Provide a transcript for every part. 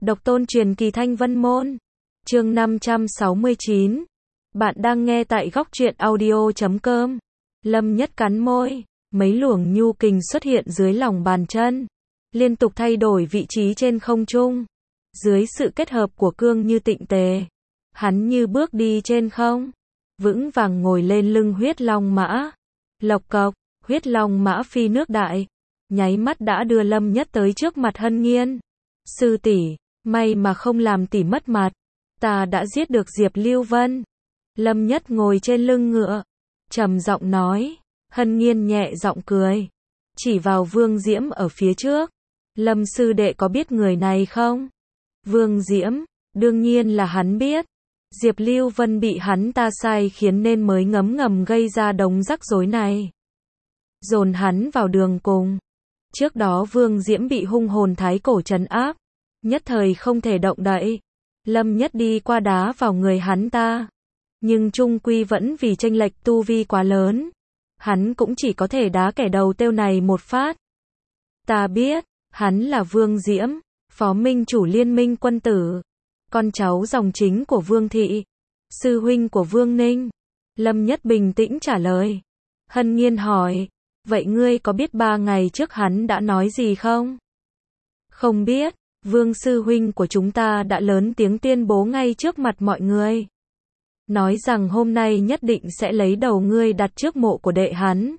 Độc tôn truyền kỳ Thanh Vân Môn. Chương 569. Bạn đang nghe tại góc truyện audio.com. Lâm Nhất cắn môi, mấy luồng nhu kình xuất hiện dưới lòng bàn chân, liên tục thay đổi vị trí trên không trung. Dưới sự kết hợp của cương như tịnh tề, hắn như bước đi trên không, vững vàng ngồi lên lưng huyết long mã. Lộc cộc, huyết long mã phi nước đại, nháy mắt đã đưa Lâm Nhất tới trước mặt Hân Nghiên. Sư tỷ, may mà không làm tỷ mất mặt, ta đã giết được Diệp Lưu Vân. Lâm Nhất ngồi trên lưng ngựa, trầm giọng nói. Hân Nghiên nhẹ giọng cười, chỉ vào Vương Diễm ở phía trước. Lâm sư đệ có biết người này không? Vương Diễm, đương nhiên là hắn biết. Diệp Lưu Vân bị hắn ta sai khiến nên mới ngấm ngầm gây ra đống rắc rối này, dồn hắn vào đường cùng. Trước đó Vương Diễm bị hung hồn thái cổ trấn áp, nhất thời không thể động đậy. Lâm Nhất đi qua đá vào người hắn ta, nhưng chung quy vẫn vì chênh lệch tu vi quá lớn, hắn cũng chỉ có thể đá kẻ đầu tiêu này một phát. Ta biết, hắn là Vương Diễm, phó minh chủ Liên Minh Quân Tử, con cháu dòng chính của Vương Thị, sư huynh của Vương Ninh. Lâm Nhất bình tĩnh trả lời. Hân Nghiên hỏi, vậy ngươi có biết 3 ngày trước hắn đã nói gì không? Không biết, Vương sư huynh của chúng ta đã lớn tiếng tuyên bố ngay trước mặt mọi người, nói rằng hôm nay nhất định sẽ lấy đầu ngươi đặt trước mộ của đệ hắn.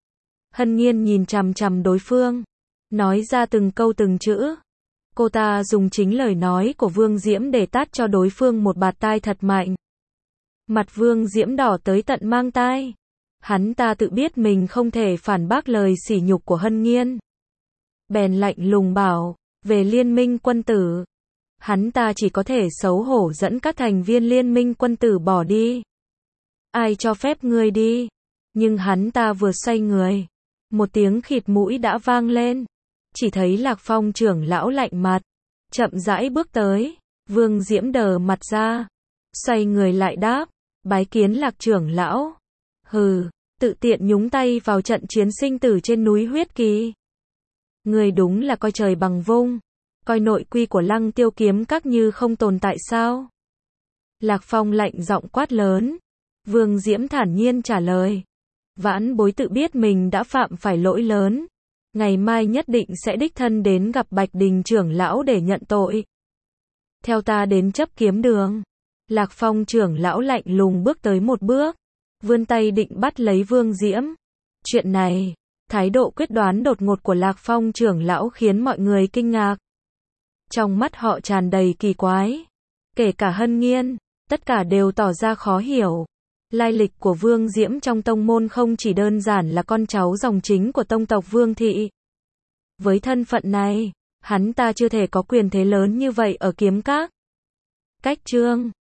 Hân Nghiên nhìn chằm chằm đối phương, nói ra từng câu từng chữ. Cô ta dùng chính lời nói của Vương Diễm để tát cho đối phương một bạt tai thật mạnh. Mặt Vương Diễm đỏ tới tận mang tai. Hắn ta tự biết mình không thể phản bác lời sỉ nhục của Hân Nghiên, bèn lạnh lùng bảo, về Liên Minh Quân Tử, hắn ta chỉ có thể xấu hổ dẫn các thành viên Liên Minh Quân Tử bỏ đi. Ai cho phép ngươi đi? Nhưng hắn ta vừa xoay người, một tiếng khịt mũi đã vang lên. Chỉ thấy Lạc Phong trưởng lão lạnh mặt, chậm rãi bước tới. Vương Diễm đờ mặt ra, xoay người lại đáp, bái kiến Lạc trưởng lão. Hừ, tự tiện nhúng tay vào trận chiến sinh tử trên núi Huyết Kỳ. Người đúng là coi trời bằng vung, coi nội quy của Lăng Tiêu kiếm các như không tồn tại sao? Lạc Phong lạnh giọng quát lớn. Vương Diễm thản nhiên trả lời, vãn bối tự biết mình đã phạm phải lỗi lớn, ngày mai nhất định sẽ đích thân đến gặp Bạch Đình trưởng lão để nhận tội. Theo ta đến chấp kiếm đường. Lạc Phong trưởng lão lạnh lùng bước tới một bước, vươn tay định bắt lấy Vương Diễm. Chuyện này, thái độ quyết đoán đột ngột của Lạc Phong trưởng lão khiến mọi người kinh ngạc. Trong mắt họ tràn đầy kỳ quái, kể cả Hân Nghiên, tất cả đều tỏ ra khó hiểu. Lai lịch của Vương Diễm trong tông môn không chỉ đơn giản là con cháu dòng chính của tông tộc Vương Thị. Với thân phận này, hắn ta chưa thể có quyền thế lớn như vậy ở kiếm các. Cách chương